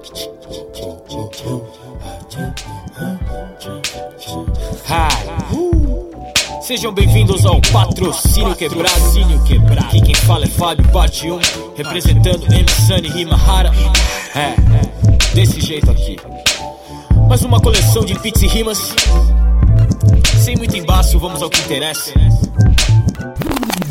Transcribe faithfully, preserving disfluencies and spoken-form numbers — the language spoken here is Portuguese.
Sejam bem-vindos ao Patrocínio Quebrado. Aqui quem fala é Fábio, parte um, representando M. Sunny Rima Rara. É, desse jeito aqui. Mais uma coleção de beats e rimas. Sem muito embaço, vamos ao que interessa.